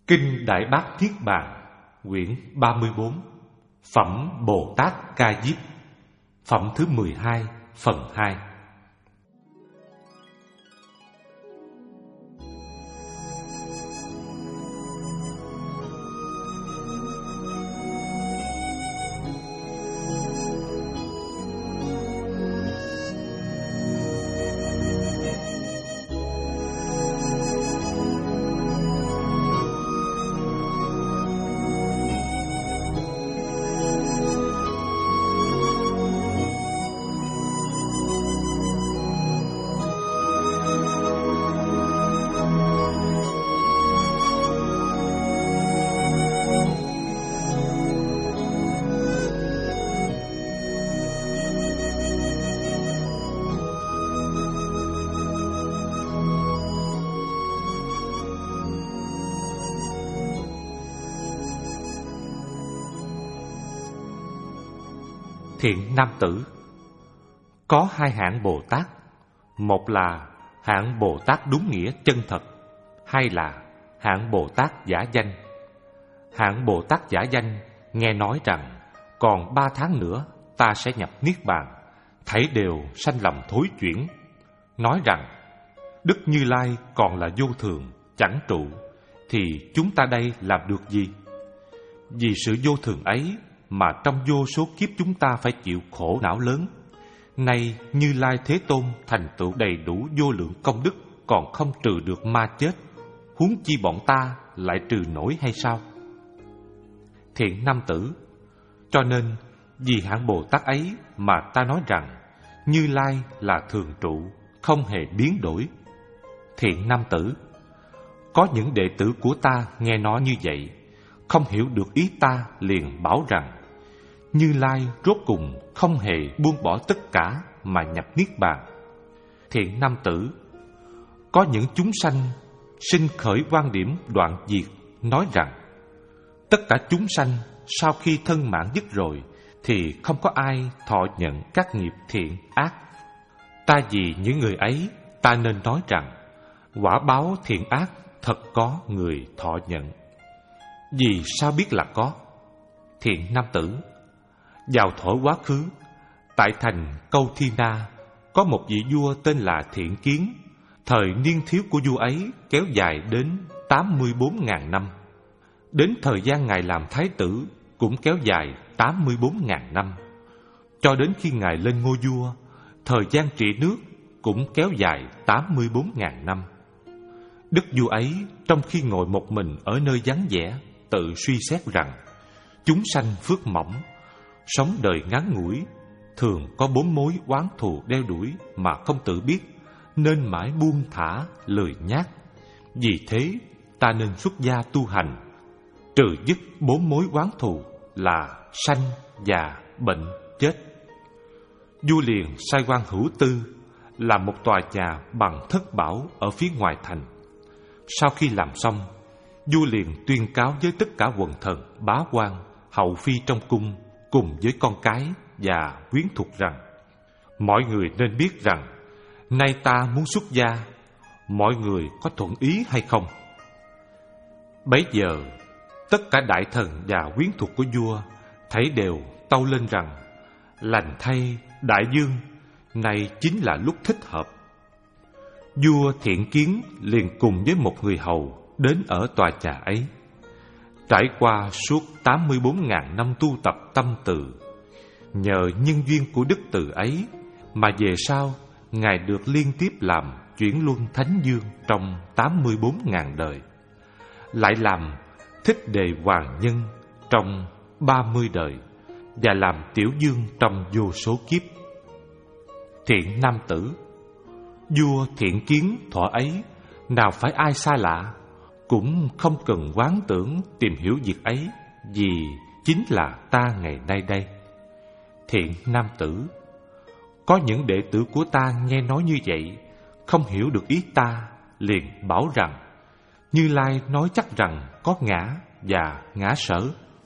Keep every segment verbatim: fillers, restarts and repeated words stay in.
Kinh Đại Bát Niết Bàn, quyển ba mươi bốn, Phẩm Bồ Tát Ca Diếp, phẩm thứ mười hai, phần hai. Thiện nam tử, có hai hạng Bồ Tát. Một là hạng Bồ Tát đúng nghĩa chân thật, hai là hạng Bồ Tát giả danh. Hạng Bồ Tát giả danh nghe nói rằng còn ba tháng nữa ta sẽ nhập Niết Bàn, thấy đều sanh lòng thối chuyển. Nói rằng Đức Như Lai còn là vô thường, chẳng trụ, thì chúng ta đây làm được gì? Vì sự vô thường ấy mà trong vô số kiếp chúng ta phải chịu khổ não lớn. Nay Như Lai Thế Tôn thành tựu đầy đủ vô lượng công đức, còn không trừ được ma chết, huống chi bọn ta lại trừ nổi hay sao? Thiện nam tử, cho nên vì hạng Bồ Tát ấy mà ta nói rằng Như Lai là thường trụ, không hề biến đổi. Thiện nam tử, có những đệ tử của ta nghe nói như vậy, không hiểu được ý ta, liền bảo rằng Như Lai rốt cùng không hề buông bỏ tất cả mà nhập Niết Bàn. Thiện nam tử, có những chúng sanh sinh khởi quan điểm đoạn diệt, nói rằng tất cả chúng sanh sau khi thân mạng dứt rồi thì không có ai thọ nhận các nghiệp thiện ác. Ta vì những người ấy, ta nên nói rằng quả báo thiện ác thật có người thọ nhận. Vì sao biết là có? Thiện nam tử, vào thuở quá khứ, tại thành Câu Thi Na, có một vị vua tên là Thiện Kiến. Thời niên thiếu của vua ấy kéo dài đến tám mươi bốn ngàn năm. Đến thời gian Ngài làm thái tử cũng kéo dài tám mươi bốn ngàn năm. Cho đến khi Ngài lên ngôi vua, thời gian trị nước cũng kéo dài tám mươi bốn ngàn năm. Đức vua ấy trong khi ngồi một mình ở nơi vắng vẻ, tự suy xét rằng chúng sanh phước mỏng, sống đời ngắn ngủi, thường có bốn mối oán thù đeo đuổi mà không tự biết, nên mãi buông thả, lười nhác. Vì thế ta nên xuất gia tu hành, trừ dứt bốn mối oán thù là sanh, già, bệnh, chết. Vua liền sai quan hữu tư làm một tòa nhà bằng thất bảo ở phía ngoài thành. Sau khi làm xong, vua liền tuyên cáo với tất cả quần thần, bá quan, hậu phi trong cung cùng với con cái và quyến thuộc rằng mọi người nên biết rằng nay ta muốn xuất gia, mọi người có thuận ý hay không? Bấy giờ tất cả đại thần và quyến thuộc của vua thấy đều tâu lên rằng lành thay đại vương, này chính là lúc thích hợp. Vua Thiện Kiến liền cùng với một người hầu đến ở tòa nhà ấy. Trải qua suốt tám mươi bốn ngàn năm tu tập tâm từ, nhờ nhân duyên của đức từ ấy mà về sau Ngài được liên tiếp làm chuyển luân thánh dương trong tám mươi bốn ngàn đời, lại làm thích đề hoàng nhân trong ba mươi đời, và làm tiểu dương trong vô số kiếp. Thiện nam tử, vua Thiện Kiến thuở ấy nào phải ai xa lạ, cũng không cần quán tưởng tìm hiểu việc ấy, vì chính là ta ngày nay đây. Thiện nam tử, có những đệ tử của ta nghe nói như vậy, không hiểu được ý ta, liền bảo rằng Như Lai nói chắc rằng có ngã và ngã sở.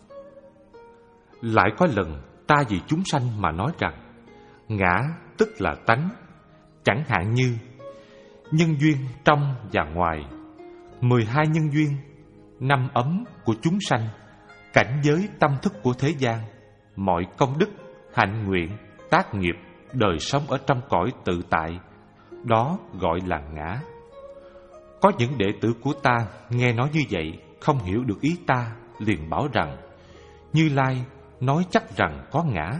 Lại có lần ta vì chúng sanh mà nói rằng ngã tức là tánh, chẳng hạn như nhân duyên trong và ngoài, mười hai nhân duyên, năm ấm của chúng sanh, cảnh giới tâm thức của thế gian, mọi công đức, hạnh nguyện, tác nghiệp, đời sống ở trong cõi tự tại, đó gọi là ngã. Có những đệ tử của ta nghe nói như vậy, không hiểu được ý ta, liền bảo rằng Như Lai nói chắc rằng có ngã.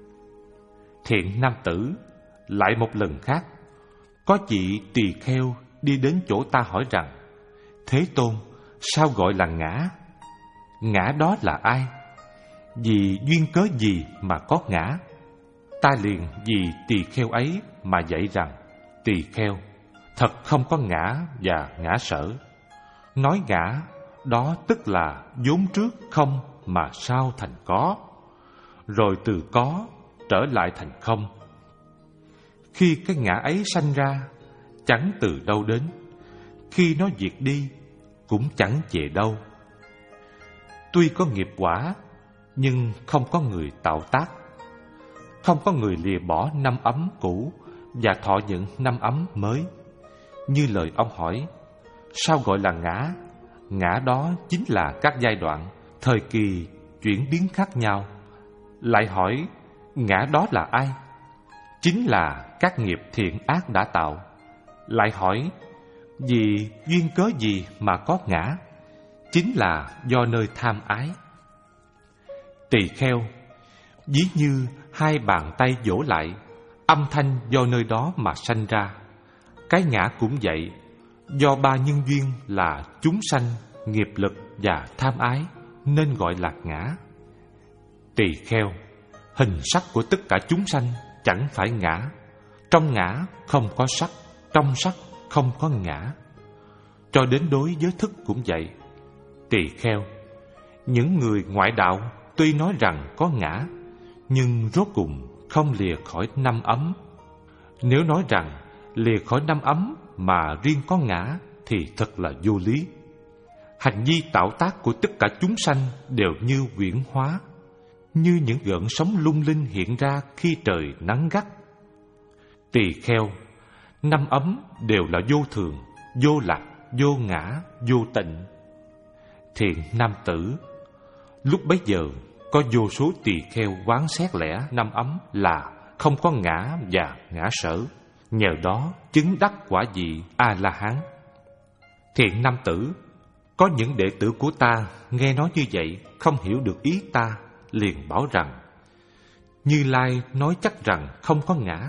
Thiện nam tử, lại một lần khác, có chị tỳ kheo đi đến chỗ ta hỏi rằng: Thế Tôn, sao gọi là ngã? Ngã đó là ai? Vì duyên cớ gì mà có ngã? Ta liền vì tỳ kheo ấy mà dạy rằng: Tỳ kheo, thật không có ngã và ngã sở. Nói ngã, đó tức là vốn trước không mà sau thành có, rồi từ có trở lại thành không. Khi cái ngã ấy sanh ra, chẳng từ đâu đến, khi nó diệt đi, cũng chẳng về đâu. Tuy có nghiệp quả, nhưng không có người tạo tác. Không có người lìa bỏ năm ấm cũ và thọ nhận năm ấm mới. Như lời ông hỏi, sao gọi là ngã? Ngã đó chính là các giai đoạn, thời kỳ chuyển biến khác nhau. Lại hỏi, ngã đó là ai? Chính là các nghiệp thiện ác đã tạo. Lại hỏi, vì duyên cớ gì mà có ngã? Chính là do nơi tham ái. Tỳ kheo, ví như hai bàn tay vỗ lại, âm thanh do nơi đó mà sanh ra. Cái ngã cũng vậy, do ba nhân duyên là chúng sanh, nghiệp lực và tham ái, nên gọi là ngã. Tỳ kheo, hình sắc của tất cả chúng sanh chẳng phải ngã. Trong ngã không có sắc, trong sắc không có ngã. Cho đến đối với thức cũng vậy. Tỳ kheo, những người ngoại đạo tuy nói rằng có ngã, nhưng rốt cùng không lìa khỏi năm ấm. Nếu nói rằng lìa khỏi năm ấm mà riêng có ngã thì thật là vô lý. Hành vi tạo tác của tất cả chúng sanh đều như huyễn hóa, như những gợn sóng lung linh hiện ra khi trời nắng gắt. Tỳ kheo, năm ấm đều là vô thường, vô lạc, vô ngã, vô tịnh. Thiện nam tử, lúc bấy giờ có vô số tỳ kheo quán xét lẽ năm ấm là không có ngã và ngã sở, nhờ đó chứng đắc quả vị A-la-hán. Thiện nam tử, có những đệ tử của ta nghe nói như vậy, không hiểu được ý ta, liền bảo rằng: Như Lai nói chắc rằng không có ngã.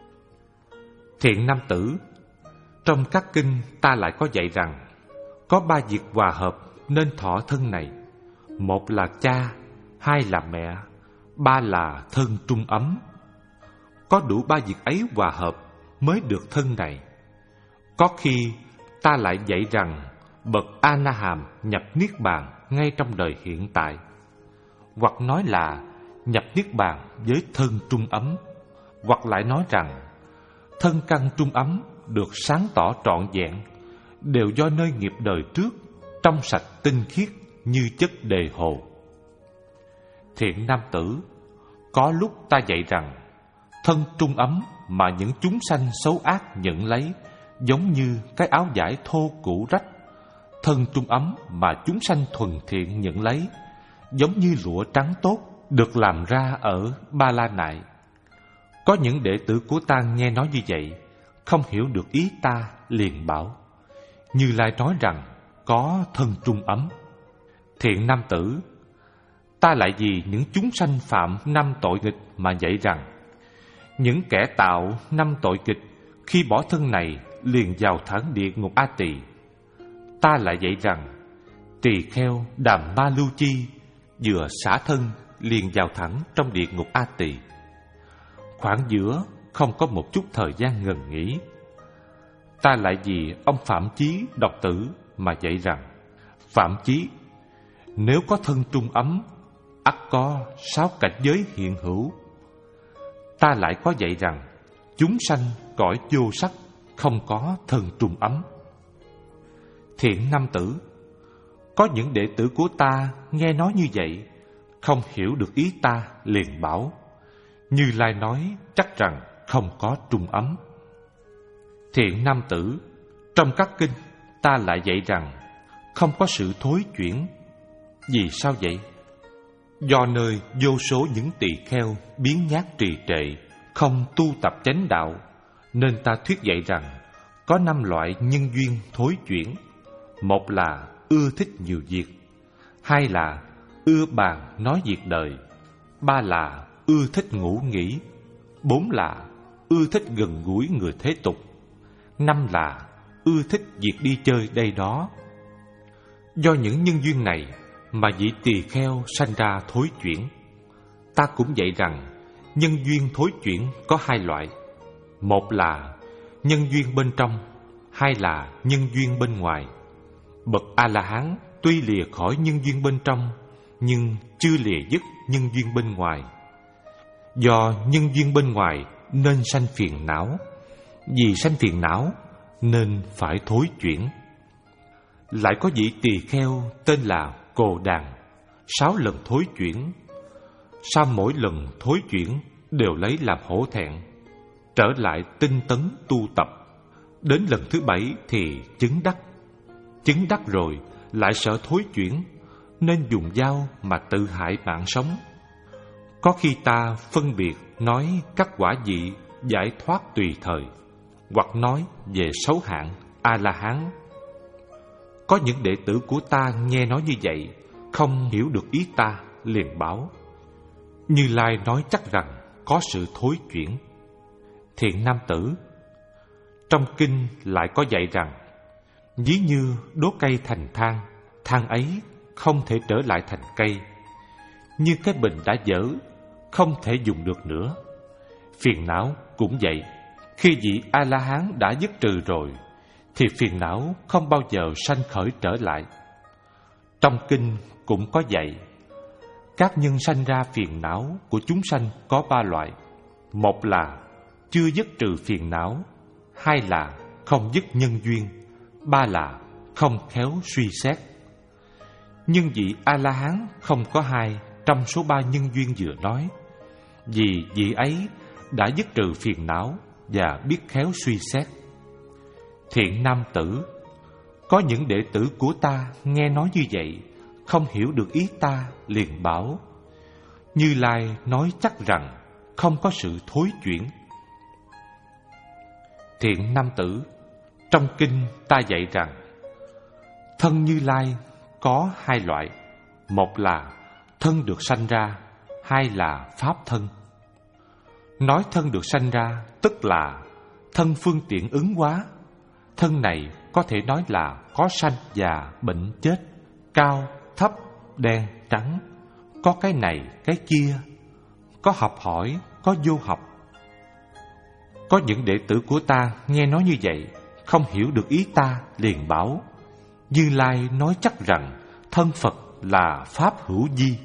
Thiện nam tử, trong các kinh ta lại có dạy rằng có ba việc hòa hợp nên thọ thân này. Một là cha, hai là mẹ, ba là thân trung ấm. Có đủ ba việc ấy hòa hợp mới được thân này. Có khi ta lại dạy rằng bậc A-na-hàm nhập niết bàn ngay trong đời hiện tại, hoặc nói là nhập niết bàn với thân trung ấm, hoặc lại nói rằng thân căn trung ấm được sáng tỏ trọn vẹn, đều do nơi nghiệp đời trước trong sạch tinh khiết như chất đề hồ. Thiện nam tử, có lúc ta dạy rằng thân trung ấm mà những chúng sanh xấu ác nhận lấy, giống như cái áo vải thô cũ rách. Thân trung ấm mà chúng sanh thuần thiện nhận lấy, giống như lụa trắng tốt được làm ra ở Ba La Nại. Có những đệ tử của ta nghe nói như vậy, không hiểu được ý ta, liền bảo: Như Lai nói rằng có thân trung ấm. Thiện nam tử, ta lại vì những chúng sanh phạm năm tội nghịch mà dạy rằng những kẻ tạo năm tội nghịch khi bỏ thân này liền vào thẳng địa ngục A Tỳ. Ta lại dạy rằng tỳ kheo Đàm Ma Lưu Chi vừa xả thân liền vào thẳng trong địa ngục A Tỳ. Khoảng giữa không có một chút thời gian ngừng nghỉ. Ta lại vì ông Phạm Chí độc tử mà dạy rằng: Phạm Chí, nếu có thân trung ấm, ắt có sáu cảnh giới hiện hữu. Ta lại có dạy rằng chúng sanh cõi vô sắc không có thân trung ấm. Thiện nam tử, có những đệ tử của ta nghe nói như vậy, không hiểu được ý ta, liền bảo: Như Lai nói chắc rằng không có trung ấm. Thiện nam tử, trong các kinh ta lại dạy rằng không có sự thối chuyển. Vì sao vậy? Do nơi vô số những tỳ kheo biến nhát trì trệ, không tu tập chánh đạo, nên ta thuyết dạy rằng có năm loại nhân duyên thối chuyển. Một là ưa thích nhiều việc, hai là ưa bàn nói việc đời, ba là ưa thích ngủ nghỉ, bốn là ưa thích gần gũi người thế tục, năm là ưa thích việc đi chơi đây đó. Do những nhân duyên này mà vị tỳ kheo sanh ra thối chuyển. Ta cũng dạy rằng nhân duyên thối chuyển có hai loại. Một là nhân duyên bên trong, hai là nhân duyên bên ngoài. Bậc A-la-hán tuy lìa khỏi nhân duyên bên trong, nhưng chưa lìa dứt nhân duyên bên ngoài. Do nhân duyên bên ngoài nên sanh phiền não, vì sanh phiền não nên phải thối chuyển. Lại có vị tỳ kheo tên là Cồ Đàn, sáu lần thối chuyển. Sau mỗi lần thối chuyển đều lấy làm hổ thẹn, trở lại tinh tấn tu tập. Đến lần thứ bảy thì chứng đắc. Chứng đắc rồi lại sợ thối chuyển, nên dùng dao mà tự hại mạng sống. Có khi ta phân biệt nói các quả vị giải thoát tùy thời, hoặc nói về xấu hạng A-la-hán. Có những đệ tử của ta nghe nói như vậy, không hiểu được ý ta, liền bảo: Như Lai nói chắc rằng có sự thối chuyển. Thiện nam tử, trong kinh lại có dạy rằng, ví như đốt cây thành than, than ấy không thể trở lại thành cây. Như cái bình đã dở, không thể dùng được nữa. Phiền não cũng vậy, khi vị A-la-hán đã dứt trừ rồi, thì phiền não không bao giờ sanh khởi trở lại. Trong kinh cũng có dạy, các nhân sanh ra phiền não của chúng sanh có ba loại. Một là chưa dứt trừ phiền não, hai là không dứt nhân duyên, ba là không khéo suy xét. Nhưng vị A-la-hán không có hai trong số ba nhân duyên vừa nói, vì vị ấy đã dứt trừ phiền não và biết khéo suy xét. Thiện nam tử, có những đệ tử của ta nghe nói như vậy, không hiểu được ý ta, liền bảo: Như Lai nói chắc rằng không có sự thối chuyển. Thiện nam tử, trong kinh ta dạy rằng thân Như Lai có hai loại. Một là thân được sanh ra, hai là pháp thân. Nói thân được sanh ra tức là thân phương tiện ứng hóa. Thân này có thể nói là có sanh già, bệnh chết, cao, thấp, đen, trắng, có cái này, cái kia, có học hỏi, có vô học. Có những đệ tử của ta nghe nói như vậy, không hiểu được ý ta, liền bảo: Như Lai nói chắc rằng thân Phật là pháp hữu vi,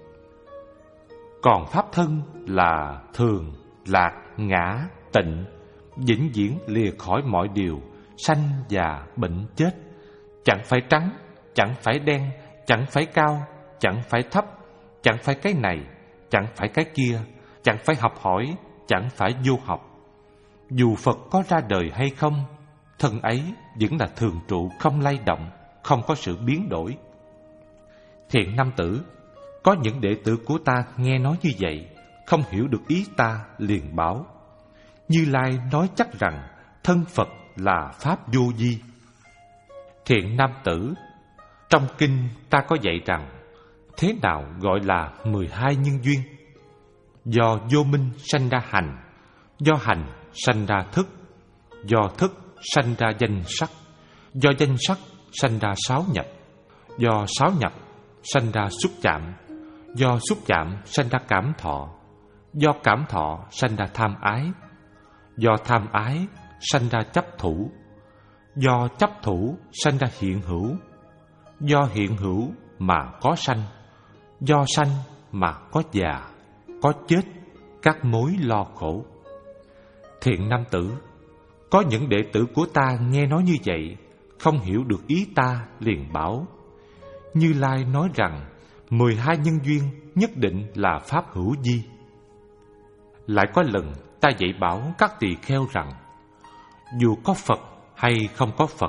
còn pháp thân là thường, lạc, ngã, tịnh, vĩnh viễn lìa khỏi mọi điều sanh già bệnh chết, chẳng phải trắng, chẳng phải đen, chẳng phải cao, chẳng phải thấp, chẳng phải cái này, chẳng phải cái kia, chẳng phải học hỏi, chẳng phải vô học. Dù Phật có ra đời hay không, thân ấy vẫn là thường trụ, không lay động, không có sự biến đổi. Thiện nam tử, có những đệ tử của ta nghe nói như vậy, không hiểu được ý ta, liền bảo: Như Lai nói chắc rằng thân Phật là pháp vô vi. Thiện nam tử, trong kinh ta có dạy rằng thế nào gọi là mười hai nhân duyên. Do vô minh sanh ra hành, do hành sanh ra thức, do thức sanh ra danh sắc, do danh sắc sanh ra sáu nhập, do sáu nhập sanh ra xúc chạm, do xúc chạm sanh ra cảm thọ, do cảm thọ sanh ra tham ái, do tham ái sanh ra chấp thủ, do chấp thủ sanh ra hiện hữu, do hiện hữu mà có sanh, do sanh mà có già, có chết, các mối lo khổ. Thiện nam tử, có những đệ tử của ta nghe nói như vậy, không hiểu được ý ta, liền bảo: Như Lai nói rằng mười hai nhân duyên nhất định là pháp hữu vi. Lại có lần ta dạy bảo các tỳ kheo rằng dù có Phật hay không có Phật,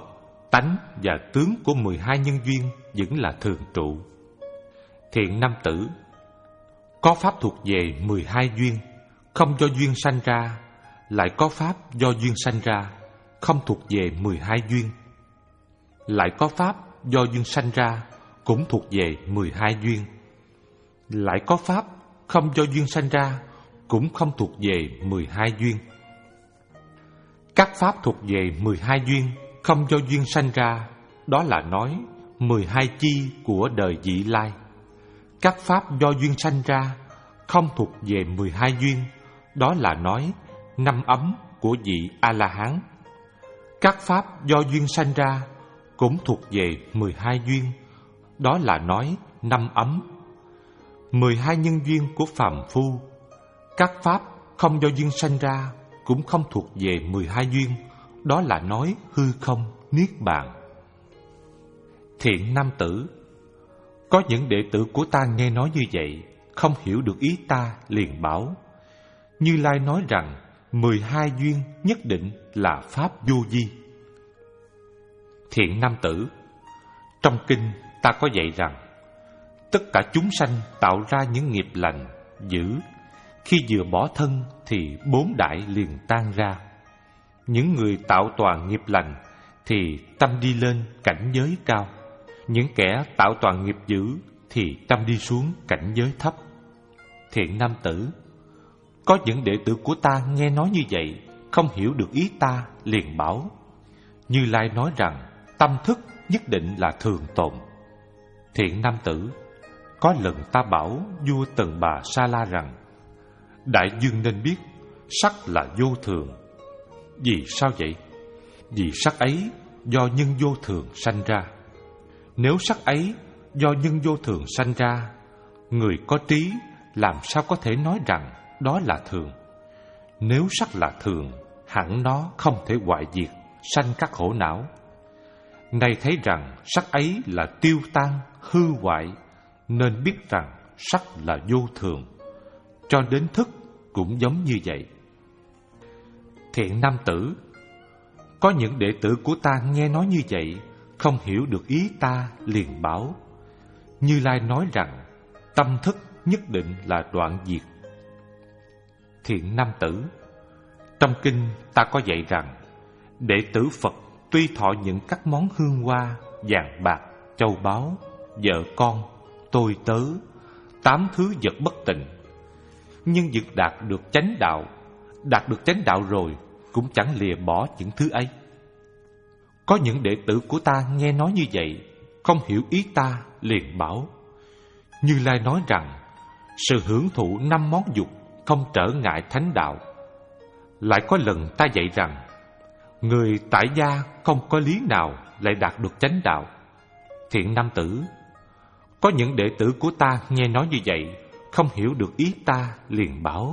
tánh và tướng của mười hai nhân duyên vẫn là thường trụ. Thiện nam tử, có pháp thuộc về mười hai duyên, không do duyên sanh ra, lại có pháp do duyên sanh ra, không thuộc về mười hai duyên. Lại có pháp do duyên sanh ra, cũng thuộc về mười hai duyên. Lại có pháp không do duyên sanh ra, cũng không thuộc về mười hai duyên. Các pháp thuộc về mười hai duyên, không do duyên sanh ra, đó là nói mười hai chi của đời vị lai. Các pháp do duyên sanh ra, không thuộc về mười hai duyên, đó là nói năm ấm của vị A-la-hán. Các pháp do duyên sanh ra, cũng thuộc về mười hai duyên, đó là nói năm ấm. Mười hai nhân duyên của phàm phu. Các pháp không do duyên sanh ra, cũng không thuộc về mười hai duyên, đó là nói hư không, niết bàn. Thiện nam tử, có những đệ tử của ta nghe nói như vậy, không hiểu được ý ta, liền bảo: Như Lai nói rằng mười hai duyên nhất định là pháp vô vi. Thiện nam tử, trong kinh ta có dạy rằng tất cả chúng sanh tạo ra những nghiệp lành, dữ, khi vừa bỏ thân thì bốn đại liền tan ra. Những người tạo toàn nghiệp lành thì tâm đi lên cảnh giới cao. Những kẻ tạo toàn nghiệp dữ thì tâm đi xuống cảnh giới thấp. Thiện nam tử, có những đệ tử của ta nghe nói như vậy, không hiểu được ý ta, liền bảo: Như Lai nói rằng tâm thức nhất định là thường tồn. Thiện nam tử, có lần ta bảo vua Tần Bà Sa La rằng: Đại dương nên biết sắc là vô thường. Vì sao vậy? Vì sắc ấy do nhân vô thường sanh ra. Nếu sắc ấy do nhân vô thường sanh ra, người có trí làm sao có thể nói rằng đó là thường? Nếu sắc là thường, hẳn nó không thể hoại diệt, sanh các khổ não. Nay thấy rằng sắc ấy là tiêu tan, hư hoại, nên biết rằng sắc là vô thường. Cho đến thức cũng giống như vậy. Thiện nam tử, có những đệ tử của ta nghe nói như vậy, không hiểu được ý ta, liền bảo: Như Lai nói rằng tâm thức nhất định là đoạn diệt. Thiện nam tử, trong kinh ta có dạy rằng đệ tử Phật tuy thọ những các món hương hoa, vàng bạc, châu báu, vợ con, tôi tớ, tám thứ vật bất tịnh, nhưng việc đạt được chánh đạo, đạt được chánh đạo rồi cũng chẳng lìa bỏ những thứ ấy. Có những đệ tử của ta nghe nói như vậy, không hiểu ý ta, liền bảo: Như Lai nói rằng sự hưởng thụ năm món dục không trở ngại thánh đạo. Lại có lần ta dạy rằng người tại gia không có lý nào lại đạt được chánh đạo. Thiện nam tử, có những đệ tử của ta nghe nói như vậy, không hiểu được ý ta, liền bảo: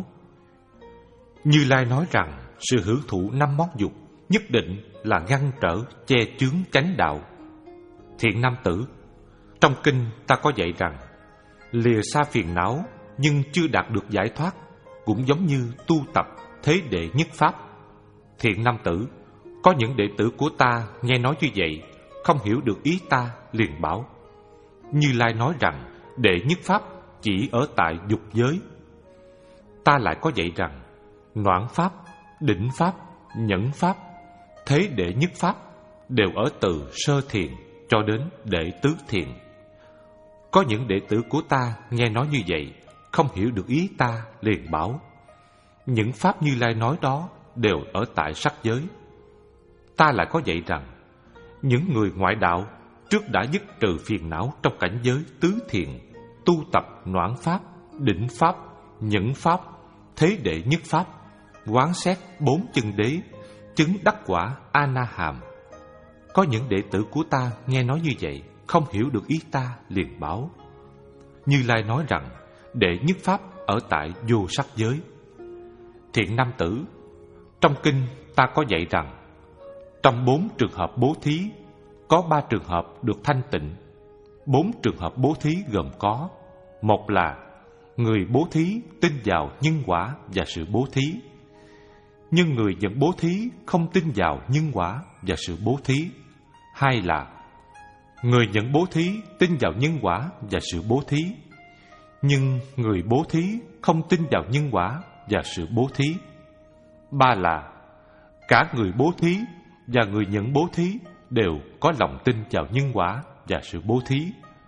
Như Lai nói rằng sự hưởng thụ năm món dục nhất định là ngăn trở, che chướng chánh đạo. Thiện nam tử, trong kinh ta có dạy rằng lìa xa phiền não nhưng chưa đạt được giải thoát cũng giống như tu tập thế đệ nhất pháp. Thiện nam tử, có những đệ tử của ta nghe nói như vậy, không hiểu được ý ta, liền bảo: Như Lai nói rằng đệ nhất pháp chỉ ở tại dục giới. Ta lại có dạy rằng noãn pháp, đỉnh pháp, nhẫn pháp, thế đệ nhất pháp đều ở từ sơ thiền cho đến đệ tứ thiền. Có những đệ tử của ta nghe nói như vậy, không hiểu được ý ta, liền bảo: Những pháp Như Lai nói đó đều ở tại sắc giới. Ta lại có dạy rằng những người ngoại đạo trước đã dứt trừ phiền não trong cảnh giới tứ thiền, tu tập noãn pháp, đỉnh pháp, nhẫn pháp, thế đệ nhất pháp, quán xét bốn chân đế, chứng đắc quả A Na Hàm. Có những đệ tử của ta nghe nói như vậy, không hiểu được ý ta, liền bảo: Như Lai nói rằng đệ nhất pháp ở tại vô sắc giới. Thiện nam tử, trong kinh ta có dạy rằng trong bốn trường hợp bố thí, có ba trường hợp được thanh tịnh. Bốn trường hợp bố thí gồm có: một là người bố thí tin vào nhân quả và sự bố thí, nhưng người nhận bố thí không tin vào nhân quả và sự bố thí. Hai là người nhận bố thí tin vào nhân quả và sự bố thí, nhưng người bố thí không tin vào nhân quả và sự bố thí. Ba là cả người bố thí và người nhận bố thí đều có lòng tin vào nhân quả và sự bố thí.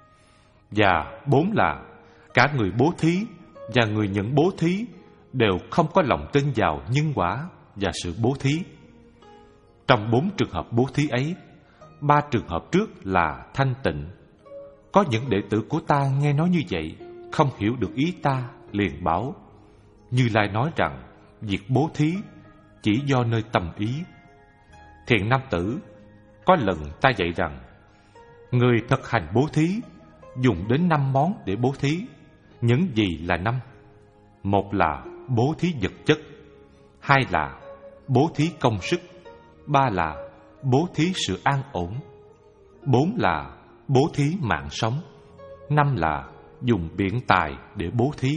Và bốn là cả người bố thí và người nhận bố thí đều không có lòng tin vào nhân quả và sự bố thí. Trong bốn trường hợp bố thí ấy, ba trường hợp trước là thanh tịnh. Có những đệ tử của ta nghe nói như vậy, không hiểu được ý ta, liền bảo: Như Lai nói rằng việc bố thí chỉ do nơi tâm ý. Thiện nam tử, có lần ta dạy rằng người thực hành bố thí dùng đến năm món để bố thí. Những gì là năm? Một là bố thí vật chất, hai là bố thí công sức, ba là bố thí sự an ổn, bốn là bố thí mạng sống, năm là dùng biện tài để bố thí.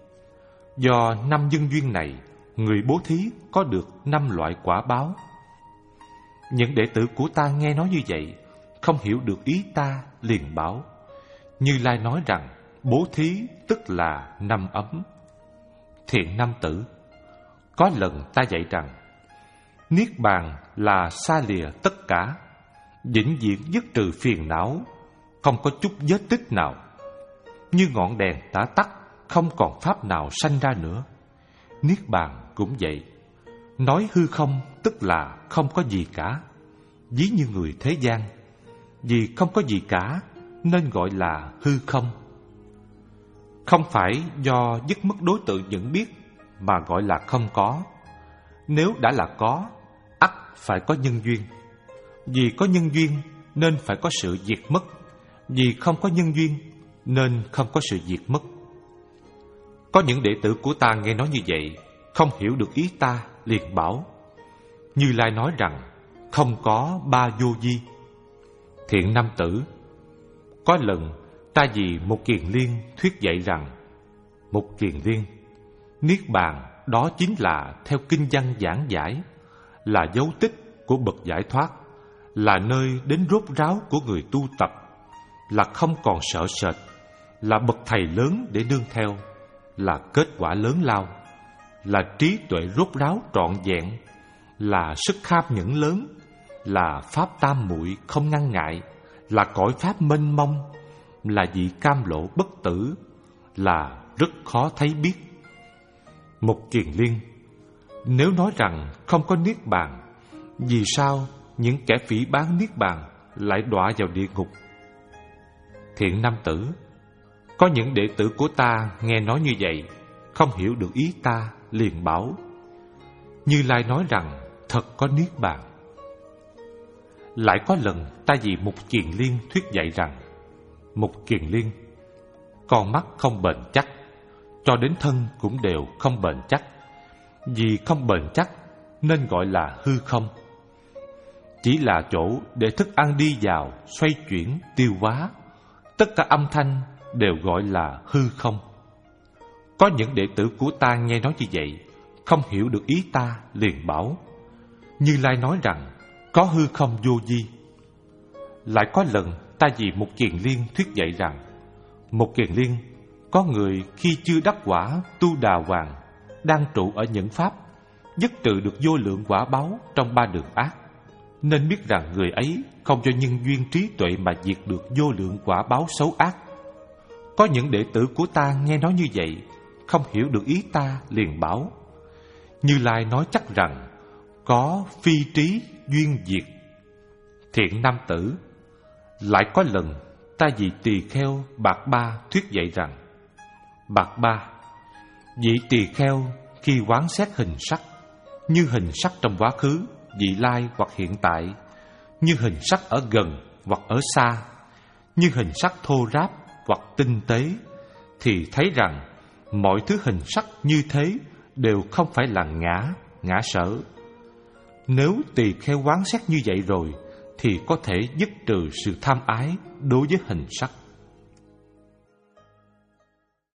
Do năm nhân duyên này, người bố thí có được năm loại quả báo. Những đệ tử của ta nghe nói như vậy, không hiểu được ý ta, liền bảo: Như Lai nói rằng bố thí tức là năm ấm. Thiện nam tử, có lần ta dạy rằng niết bàn là xa lìa tất cả, vĩnh viễn dứt trừ phiền não, không có chút vết tích nào. Như ngọn đèn đã tắt, không còn pháp nào sanh ra nữa. Niết bàn cũng vậy. Nói hư không tức là không có gì cả. Ví như người thế gian, vì không có gì cả nên gọi là hư không. Không phải do dứt mất đối tượng nhận biết mà gọi là không có. Nếu đã là có, ắt phải có nhân duyên. Vì có nhân duyên nên phải có sự diệt mất. Vì không có nhân duyên nên không có sự diệt mất. Có những đệ tử của ta nghe nói như vậy, không hiểu được ý ta, liền bảo: Như Lai nói rằng không có ba vô vi. Thiện nam tử, có lần ta vì một kiền liên thuyết dạy rằng: Một kiền liên, niết bàn đó chính là theo kinh văn giảng giải, là dấu tích của bậc giải thoát, là nơi đến rốt ráo của người tu tập, là không còn sợ sệt, là bậc thầy lớn để nương theo, là kết quả lớn lao, là trí tuệ rốt ráo trọn vẹn, là sức kham nhẫn lớn, là pháp tam muội không ngăn ngại, là cõi pháp mênh mông, là vị cam lộ bất tử, là rất khó thấy biết. Một kiền liên, nếu nói rằng không có niết bàn, vì sao những kẻ phỉ báng niết bàn lại đọa vào địa ngục? Thiện nam tử, có những đệ tử của ta nghe nói như vậy, không hiểu được ý ta, liền bảo: Như Lai nói rằng thật có niết bàn. Lại có lần ta vì một kiền liên thuyết dạy rằng: Một kiền liên, con mắt không bền chắc, cho đến thân cũng đều không bền chắc. Vì không bền chắc nên gọi là hư không. Chỉ là chỗ để thức ăn đi vào, xoay chuyển, tiêu hóa. Tất cả âm thanh đều gọi là hư không. Có những đệ tử của ta nghe nói như vậy, không hiểu được ý ta, liền bảo: Như Lai nói rằng có hư không vô vi. Lại có lần ta vì một kiền liên thuyết dạy rằng: Một kiền liên, có người khi chưa đắc quả tu đà hoàng, đang trụ ở nhẫn pháp, dứt trừ được vô lượng quả báo trong ba đường ác, nên biết rằng người ấy không do nhân duyên trí tuệ mà diệt được vô lượng quả báo xấu ác. Có những đệ tử của ta nghe nói như vậy, không hiểu được ý ta, liền bảo: Như Lai nói chắc rằng có phi trí duyên diệt. Thiện nam tử, lại có lần ta vì tỳ kheo Bạc Ba thuyết dạy rằng: Bạc Ba, vị tỳ kheo khi quán xét hình sắc, như hình sắc trong quá khứ, vị lai hoặc hiện tại, như hình sắc ở gần hoặc ở xa, như hình sắc thô ráp hoặc tinh tế, thì thấy rằng mọi thứ hình sắc như thế đều không phải là ngã, ngã sở. Nếu tỳ kheo quán xét như vậy rồi, thì có thể dứt trừ sự tham ái đối với hình sắc.